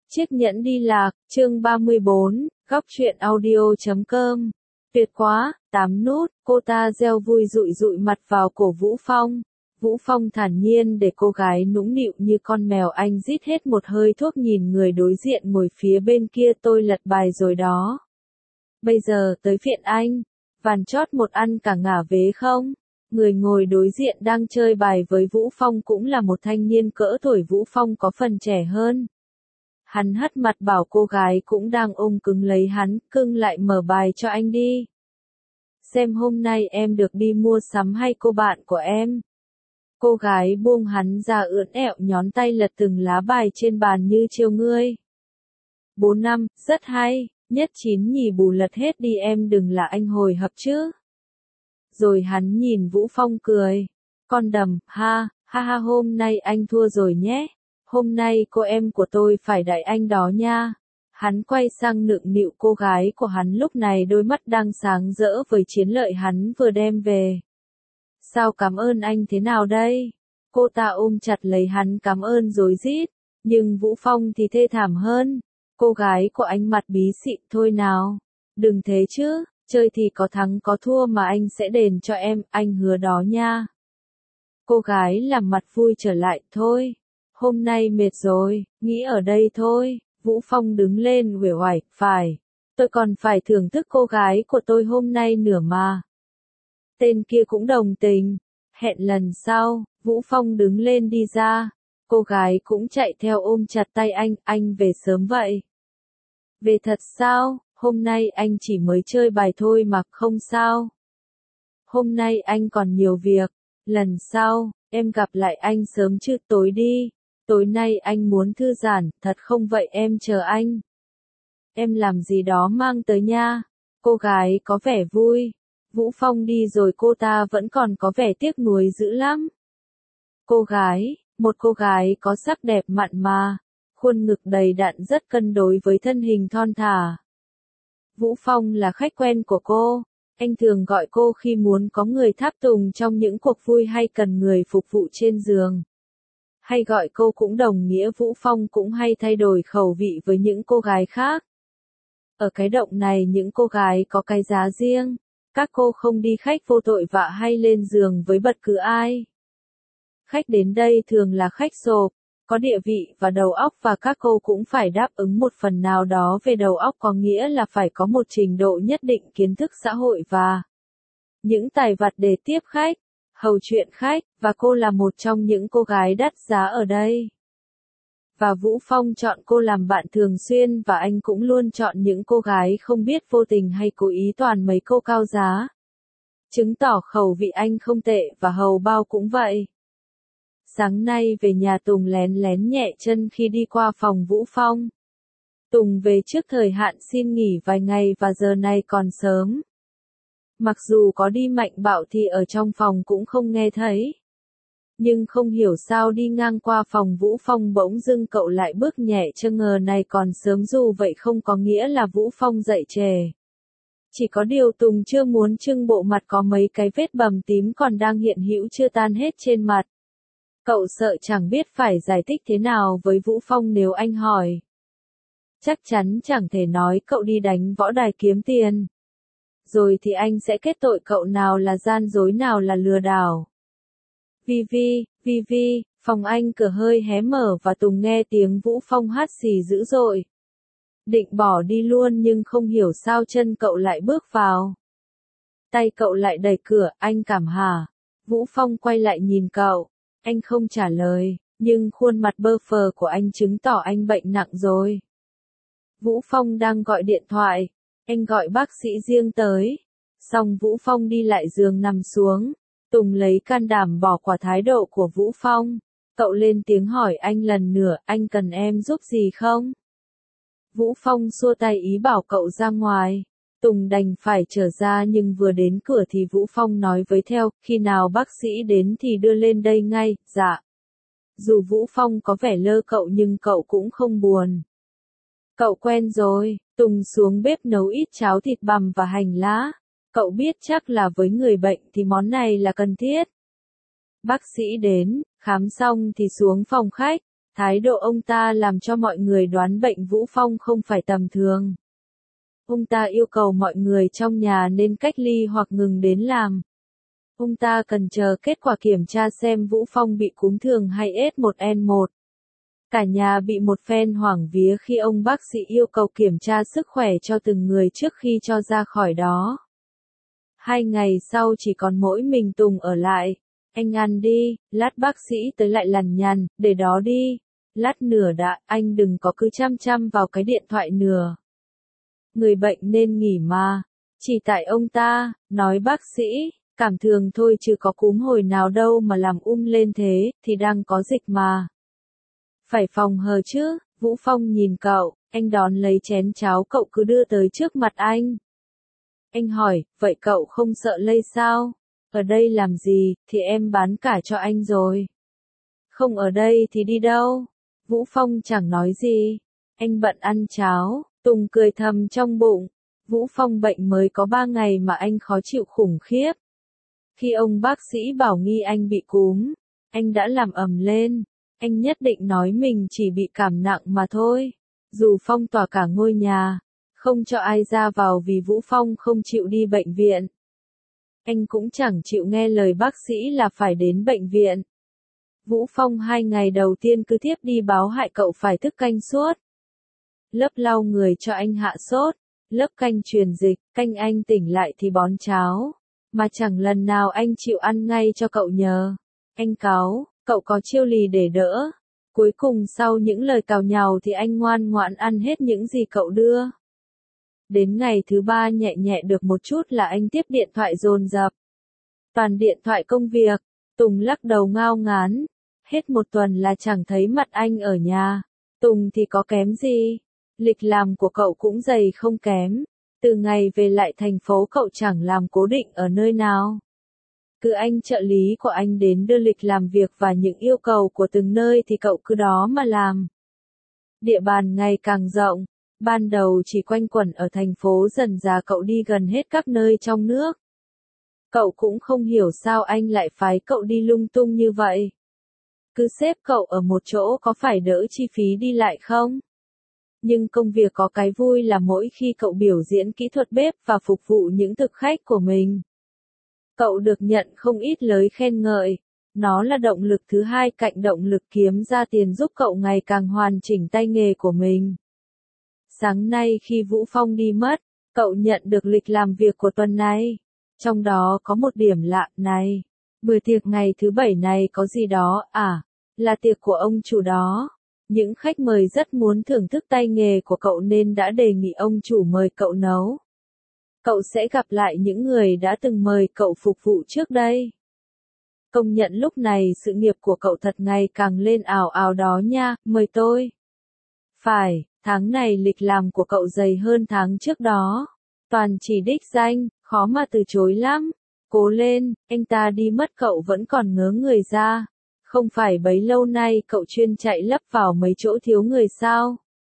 Chiếc nhẫn đi lạc, chương 34, góc truyện audio.com. Tuyệt quá, 8 nút, cô ta reo vui dụi dụi mặt vào cổ Vũ Phong. Vũ Phong thản nhiên để cô gái nũng nịu như con mèo, anh rít hết một hơi thuốc nhìn người đối diện ngồi phía bên kia. Tôi lật bài rồi đó. Bây giờ tới phiện anh. Vàn chót một ăn cả ngả vế không? Người ngồi đối diện đang chơi bài với Vũ Phong cũng là một thanh niên cỡ tuổi Vũ Phong có phần trẻ hơn. Hắn hất mặt bảo cô gái cũng đang ôm cứng lấy hắn, cưng lại mở bài cho anh đi. Xem hôm nay em được đi mua sắm hay cô bạn của em. Cô gái buông hắn ra ưỡn ẹo nhón tay lật từng lá bài trên bàn như trêu ngươi. 4 năm, rất hay, nhất chín nhì bù lật hết đi, em đừng là anh hồi hộp chứ. Rồi hắn nhìn Vũ Phong cười. Con đầm, ha, ha ha, hôm nay anh thua rồi nhé. Hôm nay cô em của tôi phải đãi anh đó nha. Hắn quay sang nựng nịu cô gái của hắn, lúc này đôi mắt đang sáng rỡ với chiến lợi hắn vừa đem về. Sao cảm ơn anh thế nào đây? Cô ta ôm chặt lấy hắn cảm ơn rối rít. Nhưng Vũ Phong thì thê thảm hơn. Cô gái của anh mặt bí xị, thôi nào. Đừng thế chứ, chơi thì có thắng có thua mà anh sẽ đền cho em, anh hứa đó nha. Cô gái làm mặt vui trở lại, thôi. Hôm nay mệt rồi, nghĩ ở đây thôi. Vũ Phong đứng lên uể oải, phải. Tôi còn phải thưởng thức cô gái của tôi hôm nay nữa mà. Tên kia cũng đồng tình. Hẹn lần sau, Vũ Phong đứng lên đi ra. Cô gái cũng chạy theo ôm chặt tay anh về sớm vậy. Về thật sao, hôm nay anh chỉ mới chơi bài thôi mà, không sao. Hôm nay anh còn nhiều việc, lần sau, em gặp lại anh sớm chứ, tối đi. Tối nay anh muốn thư giãn, thật không vậy em chờ anh. Em làm gì đó mang tới nha. Cô gái có vẻ vui. Vũ Phong đi rồi cô ta vẫn còn có vẻ tiếc nuối dữ lắm. Cô gái, một cô gái có sắc đẹp mặn mà. Khuôn ngực đầy đặn rất cân đối với thân hình thon thả. Vũ Phong là khách quen của cô. Anh thường gọi cô khi muốn có người tháp tùng trong những cuộc vui hay cần người phục vụ trên giường. Hay gọi cô cũng đồng nghĩa Vũ Phong cũng hay thay đổi khẩu vị với những cô gái khác. Ở cái động này những cô gái có cái giá riêng. Các cô không đi khách vô tội vạ hay lên giường với bất cứ ai. Khách đến đây thường là khách sộp, có địa vị và đầu óc, và các cô cũng phải đáp ứng một phần nào đó về đầu óc, có nghĩa là phải có một trình độ nhất định kiến thức xã hội và những tài vặt để tiếp khách, hầu chuyện khách, và cô là một trong những cô gái đắt giá ở đây. Và Vũ Phong chọn cô làm bạn thường xuyên, và anh cũng luôn chọn những cô gái không biết vô tình hay cố ý toàn mấy cô cao giá. Chứng tỏ khẩu vị anh không tệ, và hầu bao cũng vậy. Sáng nay về nhà Tùng lén lén nhẹ chân khi đi qua phòng Vũ Phong. Tùng về trước thời hạn xin nghỉ vài ngày và giờ này còn sớm. Mặc dù có đi mạnh bạo thì ở trong phòng cũng không nghe thấy. Nhưng không hiểu sao đi ngang qua phòng Vũ Phong bỗng dưng cậu lại bước nhẹ chân, ngờ này còn sớm, dù vậy không có nghĩa là Vũ Phong dậy trễ. Chỉ có điều Tùng chưa muốn trưng bộ mặt có mấy cái vết bầm tím còn đang hiện hữu chưa tan hết trên mặt. Cậu sợ chẳng biết phải giải thích thế nào với Vũ Phong nếu anh hỏi. Chắc chắn chẳng thể nói cậu đi đánh võ đài kiếm tiền. Rồi thì anh sẽ kết tội cậu nào là gian dối nào là lừa đảo. Vi, phòng anh cửa hơi hé mở và Tùng nghe tiếng Vũ Phong hắt xì dữ dội. Định bỏ đi luôn nhưng không hiểu sao chân cậu lại bước vào. Tay cậu lại đẩy cửa, anh cảm hả? Vũ Phong quay lại nhìn cậu. Anh không trả lời, nhưng khuôn mặt bơ phờ của anh chứng tỏ anh bệnh nặng rồi. Vũ Phong đang gọi điện thoại. Anh gọi bác sĩ riêng tới. Xong Vũ Phong đi lại giường nằm xuống. Tùng lấy can đảm bỏ qua thái độ của Vũ Phong. Cậu lên tiếng hỏi anh lần nữa, anh cần em giúp gì không? Vũ Phong xua tay ý bảo cậu ra ngoài. Tùng đành phải trở ra, nhưng vừa đến cửa thì Vũ Phong nói với theo, khi nào bác sĩ đến thì đưa lên đây ngay, dạ. Dù Vũ Phong có vẻ lơ cậu nhưng cậu cũng không buồn. Cậu quen rồi. Tùng xuống bếp nấu ít cháo thịt bằm và hành lá. Cậu biết chắc là với người bệnh thì món này là cần thiết. Bác sĩ đến, khám xong thì xuống phòng khách. Thái độ ông ta làm cho mọi người đoán bệnh Vũ Phong không phải tầm thường. Ông ta yêu cầu mọi người trong nhà nên cách ly hoặc ngừng đến làm. Ông ta cần chờ kết quả kiểm tra xem Vũ Phong bị cúm thường hay S1N1. Cả nhà bị một phen hoảng vía khi ông bác sĩ yêu cầu kiểm tra sức khỏe cho từng người trước khi cho ra khỏi đó. 2 ngày sau chỉ còn mỗi mình Tùng ở lại. Anh ăn đi, lát bác sĩ tới lại lằn nhằn, để đó đi. Lát nữa đã, anh đừng có cứ chăm chăm vào cái điện thoại nữa. Người bệnh nên nghỉ mà. Chỉ tại ông ta, nói bác sĩ, cảm thường thôi chứ có cúm hồi nào đâu mà làm lên thế, thì đang có dịch mà. Phải phòng hờ chứ, Vũ Phong nhìn cậu, anh đón lấy chén cháo cậu cứ đưa tới trước mặt anh. Anh hỏi, vậy cậu không sợ lây sao? Ở đây làm gì, thì em bán cả cho anh rồi. Không ở đây thì đi đâu? Vũ Phong chẳng nói gì. Anh bận ăn cháo, Tùng cười thầm trong bụng. Vũ Phong bệnh mới có 3 ngày mà anh khó chịu khủng khiếp. Khi ông bác sĩ bảo nghi anh bị cúm, anh đã làm ầm lên. Anh nhất định nói mình chỉ bị cảm nặng mà thôi. Dù phong tỏa cả ngôi nhà, không cho ai ra vào vì Vũ Phong không chịu đi bệnh viện. Anh cũng chẳng chịu nghe lời bác sĩ là phải đến bệnh viện. Vũ Phong 2 ngày đầu tiên cứ tiếp đi báo hại cậu phải thức canh suốt. Lớp lau người cho anh hạ sốt, lớp canh truyền dịch, canh anh tỉnh lại thì bón cháo. Mà chẳng lần nào anh chịu ăn ngay cho cậu nhờ. Anh cáu, cậu có chiêu lì để đỡ. Cuối cùng sau những lời cào nhàu thì anh ngoan ngoãn ăn hết những gì cậu đưa. Đến ngày thứ 3 nhẹ nhẹ được một chút là anh tiếp điện thoại dồn dập. Toàn điện thoại công việc, Tùng lắc đầu ngao ngán. Hết một tuần là chẳng thấy mặt anh ở nhà. Tùng thì có kém gì? Lịch làm của cậu cũng dày không kém. Từ ngày về lại thành phố cậu chẳng làm cố định ở nơi nào. Cứ anh trợ lý của anh đến đưa lịch làm việc và những yêu cầu của từng nơi thì cậu cứ đó mà làm. Địa bàn ngày càng rộng, ban đầu chỉ quanh quẩn ở thành phố dần dà cậu đi gần hết các nơi trong nước. Cậu cũng không hiểu sao anh lại phái cậu đi lung tung như vậy. Cứ xếp cậu ở một chỗ có phải đỡ chi phí đi lại không? Nhưng công việc có cái vui là mỗi khi cậu biểu diễn kỹ thuật bếp và phục vụ những thực khách của mình, cậu được nhận không ít lời khen ngợi. Nó là động lực thứ hai cạnh động lực kiếm ra tiền giúp cậu ngày càng hoàn chỉnh tay nghề của mình. Sáng nay khi Vũ Phong đi mất, cậu nhận được lịch làm việc của tuần này. Trong đó có một điểm lạ này. Bữa tiệc ngày thứ 7 này có gì đó, là tiệc của ông chủ đó. Những khách mời rất muốn thưởng thức tay nghề của cậu nên đã đề nghị ông chủ mời cậu nấu. Cậu sẽ gặp lại những người đã từng mời cậu phục vụ trước đây. Công nhận lúc này sự nghiệp của cậu thật ngày càng lên ào ào đó nha, mời tôi. Phải, tháng này lịch làm của cậu dày hơn tháng trước đó. Toàn chỉ đích danh, khó mà từ chối lắm. Cố lên, anh ta đi mất cậu vẫn còn ngớ người ra. Không phải bấy lâu nay cậu chuyên chạy lấp vào mấy chỗ thiếu người sao?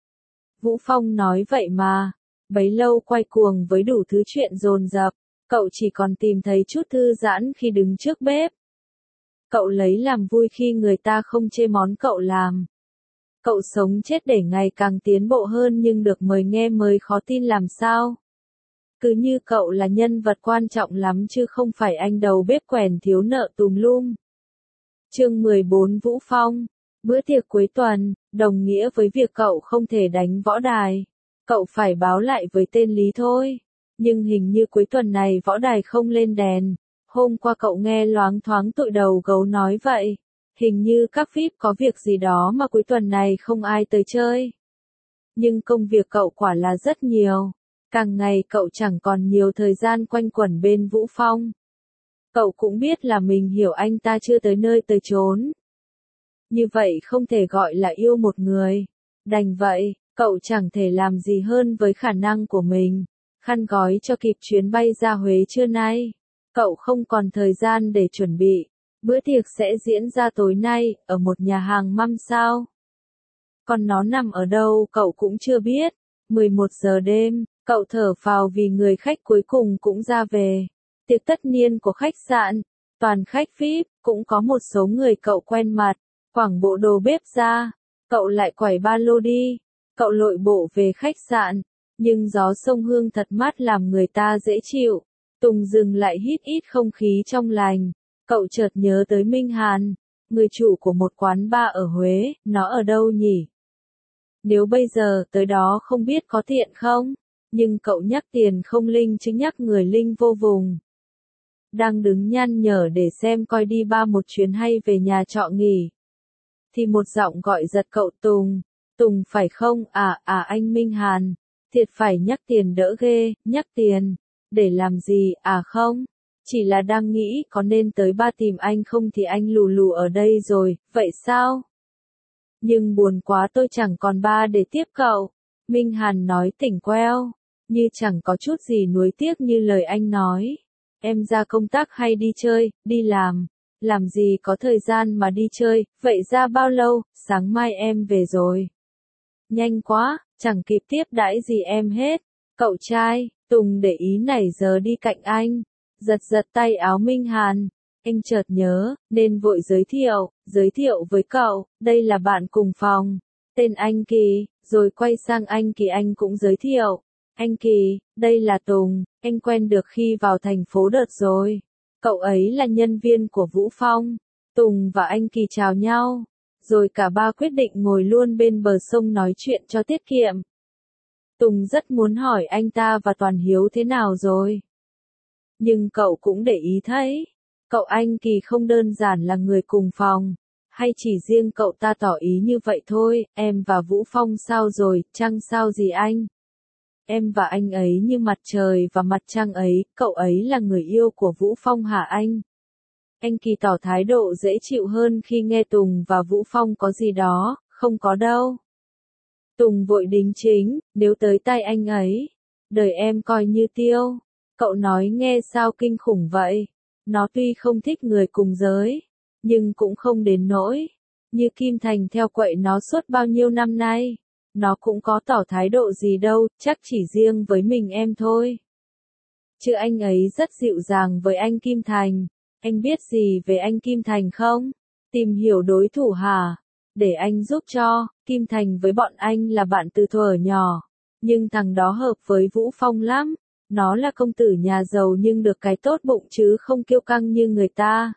Vũ Phong nói vậy mà. Bấy lâu quay cuồng với đủ thứ chuyện dồn dập, cậu chỉ còn tìm thấy chút thư giãn khi đứng trước bếp. Cậu lấy làm vui khi người ta không chê món cậu làm. Cậu sống chết để ngày càng tiến bộ hơn nhưng được mời nghe mới khó tin làm sao. Cứ như cậu là nhân vật quan trọng lắm chứ không phải anh đầu bếp quèn thiếu nợ tùm lum. Chương 14 Vũ Phong. Bữa tiệc cuối tuần, đồng nghĩa với việc cậu không thể đánh võ đài. Cậu phải báo lại với tên Lý thôi. Nhưng hình như cuối tuần này võ đài không lên đèn. Hôm qua cậu nghe loáng thoáng tụi đầu gấu nói vậy. Hình như các VIP có việc gì đó mà cuối tuần này không ai tới chơi. Nhưng công việc cậu quả là rất nhiều. Càng ngày cậu chẳng còn nhiều thời gian quanh quẩn bên Vũ Phong. Cậu cũng biết là mình hiểu anh ta chưa tới nơi tới chốn. Như vậy không thể gọi là yêu một người. Đành vậy, cậu chẳng thể làm gì hơn với khả năng của mình. Khăn gói cho kịp chuyến bay ra Huế trưa nay. Cậu không còn thời gian để chuẩn bị. Bữa tiệc sẽ diễn ra tối nay, ở một nhà hàng 5 sao. Còn nó nằm ở đâu cậu cũng chưa biết. 11 giờ đêm, cậu thở phào vì người khách cuối cùng cũng ra về. Tiệc tất niên của khách sạn, toàn khách VIP, cũng có một số người cậu quen mặt, quảng bộ đồ bếp ra. Cậu lại quải ba lô đi. Cậu lội bộ về khách sạn. Nhưng gió sông Hương thật mát làm người ta dễ chịu. Tùng dừng lại hít ít không khí trong lành. Cậu chợt nhớ tới Minh Hàn, người chủ của một quán bar ở Huế, nó ở đâu nhỉ? Nếu bây giờ tới đó không biết có tiện không? Nhưng cậu nhắc tiền không linh chứ nhắc người linh vô vùng. Đang đứng nhăn nhở để xem coi đi ba một chuyến hay về nhà trọ nghỉ. Thì một giọng gọi giật cậu Tùng. Tùng phải không? Anh Minh Hàn. Thiệt phải nhắc tiền đỡ ghê, nhắc tiền. Để làm gì? Không. Chỉ là đang nghĩ có nên tới ba tìm anh không thì anh lù lù ở đây rồi, vậy sao? Nhưng buồn quá tôi chẳng còn ba để tiếp cậu. Minh Hàn nói tỉnh queo. Như chẳng có chút gì nuối tiếc như lời anh nói. Em ra công tác hay đi chơi, đi làm. Làm gì có thời gian mà đi chơi, vậy ra bao lâu, sáng mai em về rồi. Nhanh quá, chẳng kịp tiếp đãi gì em hết. Cậu trai, Tùng để ý nảy giờ đi cạnh anh. Giật tay áo Minh Hàn. Anh chợt nhớ, nên vội giới thiệu với cậu, đây là bạn cùng phòng. Tên anh Kỳ, rồi quay sang anh Kỳ anh cũng giới thiệu. Anh Kỳ, đây là Tùng, anh quen được khi vào thành phố đợt rồi. Cậu ấy là nhân viên của Vũ Phong. Tùng và anh Kỳ chào nhau. Rồi cả ba quyết định ngồi luôn bên bờ sông nói chuyện cho tiết kiệm. Tùng rất muốn hỏi anh ta và Toàn Hiếu thế nào rồi. Nhưng cậu cũng để ý thấy, cậu anh Kỳ không đơn giản là người cùng phòng, hay chỉ riêng cậu ta tỏ ý như vậy thôi, em và Vũ Phong sao rồi, chăng sao gì anh? Em và anh ấy như mặt trời và mặt trăng ấy, cậu ấy là người yêu của Vũ Phong hả anh? Anh Kỳ tỏ thái độ dễ chịu hơn khi nghe Tùng và Vũ Phong có gì đó, không có đâu. Tùng vội đính chính, nếu tới tay anh ấy, đời em coi như tiêu. Cậu nói nghe sao kinh khủng vậy? Nó tuy không thích người cùng giới, nhưng cũng không đến nỗi như Kim Thành theo quậy nó suốt bao nhiêu năm nay. Nó cũng có tỏ thái độ gì đâu, chắc chỉ riêng với mình em thôi. Chứ anh ấy rất dịu dàng với anh Kim Thành. Anh biết gì về anh Kim Thành không? Tìm hiểu đối thủ hả? Để anh giúp cho. Kim Thành với bọn anh là bạn từ thuở nhỏ. Nhưng thằng đó hợp với Vũ Phong lắm. Nó là công tử nhà giàu nhưng được cái tốt bụng chứ không kiêu căng như người ta.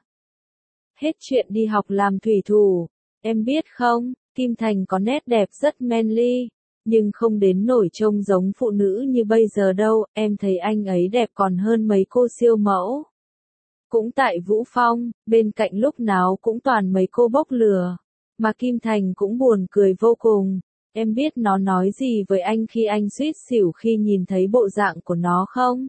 Hết chuyện đi học làm thủy thủ. Em biết không, Kim Thành có nét đẹp rất manly. Nhưng không đến nổi trông giống phụ nữ như bây giờ đâu. Em thấy anh ấy đẹp còn hơn mấy cô siêu mẫu. Cũng tại Vũ Phong, bên cạnh lúc nào cũng toàn mấy cô bốc lửa. Mà Kim Thành cũng buồn cười vô cùng. Em biết nó nói gì với anh khi anh suýt xỉu khi nhìn thấy bộ dạng của nó không?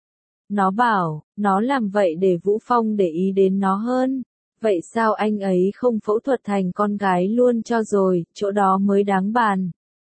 Nó bảo, nó làm vậy để Vũ Phong để ý đến nó hơn. Vậy sao anh ấy không phẫu thuật thành con gái luôn cho rồi, chỗ đó mới đáng bàn.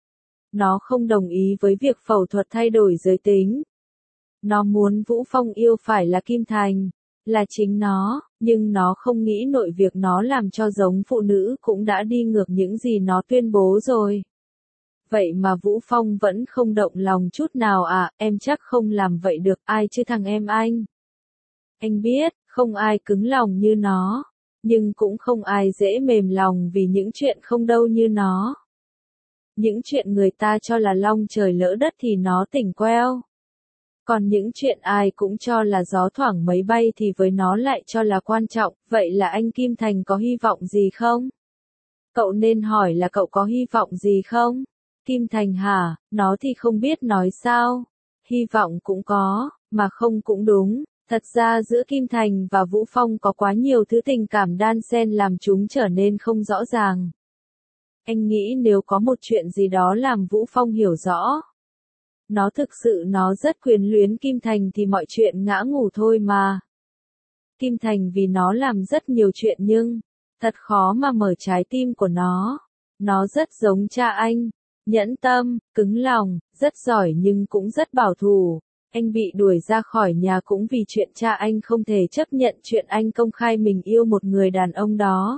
Nó không đồng ý với việc phẫu thuật thay đổi giới tính. Nó muốn Vũ Phong yêu phải là Kim Thành, là chính nó, nhưng nó không nghĩ nội việc nó làm cho giống phụ nữ cũng đã đi ngược những gì nó tuyên bố rồi. Vậy mà Vũ Phong vẫn không động lòng chút nào em chắc không làm vậy được ai chứ thằng em anh. Anh biết, không ai cứng lòng như nó, nhưng cũng không ai dễ mềm lòng vì những chuyện không đâu như nó. Những chuyện người ta cho là long trời lỡ đất thì nó tỉnh queo. Còn những chuyện ai cũng cho là gió thoảng mấy bay thì với nó lại cho là quan trọng, vậy là anh Kim Thành có hy vọng gì không? Cậu nên hỏi là cậu có hy vọng gì không? Kim Thành hả, nó thì không biết nói sao. Hy vọng cũng có, mà không cũng đúng. Thật ra giữa Kim Thành và Vũ Phong có quá nhiều thứ tình cảm đan xen làm chúng trở nên không rõ ràng. Anh nghĩ nếu có một chuyện gì đó làm Vũ Phong hiểu rõ. Nó thực sự nó rất quyến luyến Kim Thành thì mọi chuyện ngã ngủ thôi mà. Kim Thành vì nó làm rất nhiều chuyện nhưng, thật khó mà mở trái tim của nó. Nó rất giống cha anh. Nhẫn tâm, cứng lòng, rất giỏi nhưng cũng rất bảo thủ. Anh bị đuổi ra khỏi nhà cũng vì chuyện cha anh không thể chấp nhận chuyện anh công khai mình yêu một người đàn ông đó.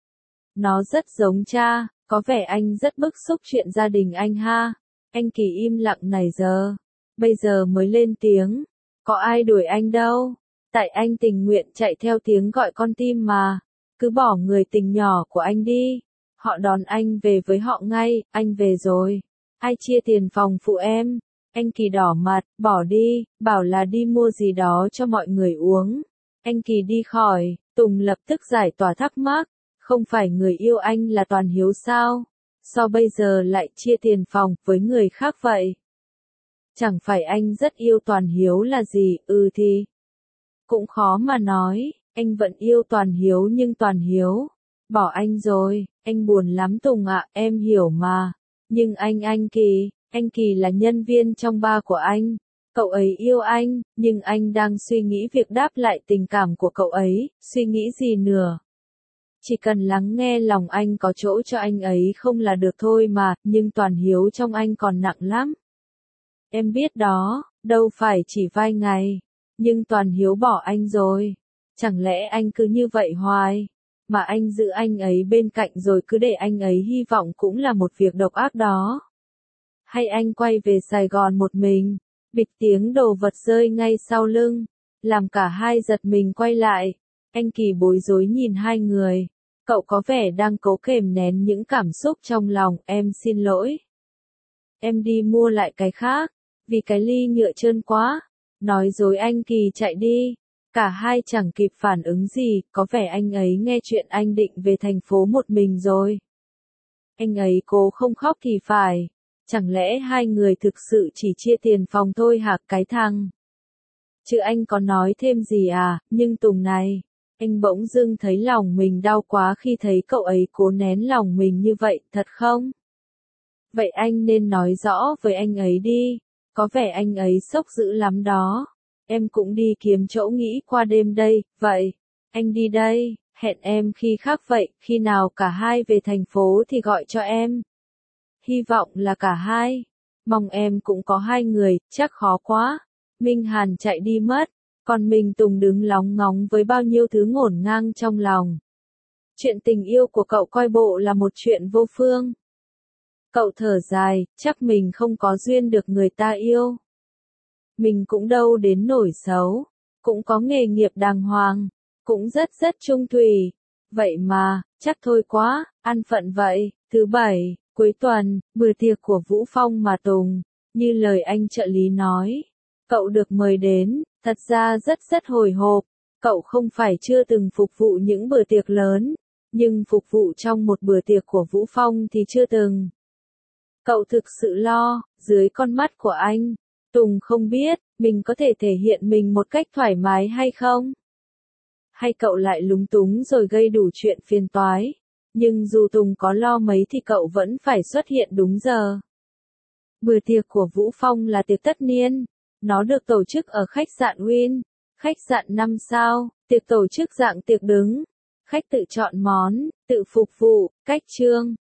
Nó rất giống cha, có vẻ anh rất bức xúc chuyện gia đình anh ha. Anh Kỳ im lặng này giờ. Bây giờ mới lên tiếng. Có ai đuổi anh đâu. Tại anh tình nguyện chạy theo tiếng gọi con tim mà. Cứ bỏ người tình nhỏ của anh đi. Họ đón anh về với họ ngay, anh về rồi. Ai chia tiền phòng phụ em? Anh Kỳ đỏ mặt, bỏ đi, bảo là đi mua gì đó cho mọi người uống. Anh Kỳ đi khỏi, Tùng lập tức giải tỏa thắc mắc, không phải người yêu anh là Toàn Hiếu sao? Sao bây giờ lại chia tiền phòng với người khác vậy? Chẳng phải anh rất yêu Toàn Hiếu là gì, thì. Cũng khó mà nói, anh vẫn yêu Toàn Hiếu nhưng Toàn Hiếu bỏ anh rồi, anh buồn lắm Tùng ạ, em hiểu mà. Nhưng anh Kỳ là nhân viên trong bar của anh. Cậu ấy yêu anh, nhưng anh đang suy nghĩ việc đáp lại tình cảm của cậu ấy, suy nghĩ gì nữa. Chỉ cần lắng nghe lòng anh có chỗ cho anh ấy không là được thôi mà, nhưng Toàn Hiếu trong anh còn nặng lắm. Em biết đó, đâu phải chỉ vài ngày, nhưng Toàn Hiếu bỏ anh rồi. Chẳng lẽ anh cứ như vậy hoài, mà anh giữ anh ấy bên cạnh rồi cứ để anh ấy hy vọng cũng là một việc độc ác đó. Hay anh quay về Sài Gòn một mình, bịch tiếng đồ vật rơi ngay sau lưng, làm cả hai giật mình quay lại. Anh Kỳ bối rối nhìn hai người, cậu có vẻ đang cố kềm nén những cảm xúc trong lòng, em xin lỗi. Em đi mua lại cái khác, vì cái ly nhựa trơn quá. Nói dối anh Kỳ chạy đi. Cả hai chẳng kịp phản ứng gì, có vẻ anh ấy nghe chuyện anh định về thành phố một mình rồi. Anh ấy cố không khóc thì phải. Chẳng lẽ hai người thực sự chỉ chia tiền phòng thôi hả cái thằng? Chứ anh có nói thêm gì à, nhưng Tùng này, anh bỗng dưng thấy lòng mình đau quá khi thấy cậu ấy cố nén lòng mình như vậy, thật không? Vậy anh nên nói rõ với anh ấy đi, có vẻ anh ấy sốc dữ lắm đó. Em cũng đi kiếm chỗ nghỉ qua đêm đây, vậy, anh đi đây, hẹn em khi khác vậy, khi nào cả hai về thành phố thì gọi cho em. Hy vọng là cả hai, mong em cũng có hai người, chắc khó quá. Minh Hàn chạy đi mất, còn mình Tùng đứng lóng ngóng với bao nhiêu thứ ngổn ngang trong lòng. Chuyện tình yêu của cậu coi bộ là một chuyện vô phương. Cậu thở dài, chắc mình không có duyên được người ta yêu. Mình cũng đâu đến nổi xấu, cũng có nghề nghiệp đàng hoàng, cũng rất chung thủy. Vậy mà, chắc thôi quá, ăn phận vậy. Thứ bảy, cuối tuần, bữa tiệc của Vũ Phong mà Tùng, như lời anh trợ lý nói. Cậu được mời đến, thật ra rất hồi hộp. Cậu không phải chưa từng phục vụ những bữa tiệc lớn, nhưng phục vụ trong một bữa tiệc của Vũ Phong thì chưa từng. Cậu thực sự lo, dưới con mắt của anh, Tùng không biết, mình có thể thể hiện mình một cách thoải mái hay không? Hay cậu lại lúng túng rồi gây đủ chuyện phiền toái? Nhưng dù Tùng có lo mấy thì cậu vẫn phải xuất hiện đúng giờ. Bữa tiệc của Vũ Phong là tiệc tất niên. Nó được tổ chức ở khách sạn Win, khách sạn 5 sao, tiệc tổ chức dạng tiệc đứng. Khách tự chọn món, tự phục vụ, cách trương.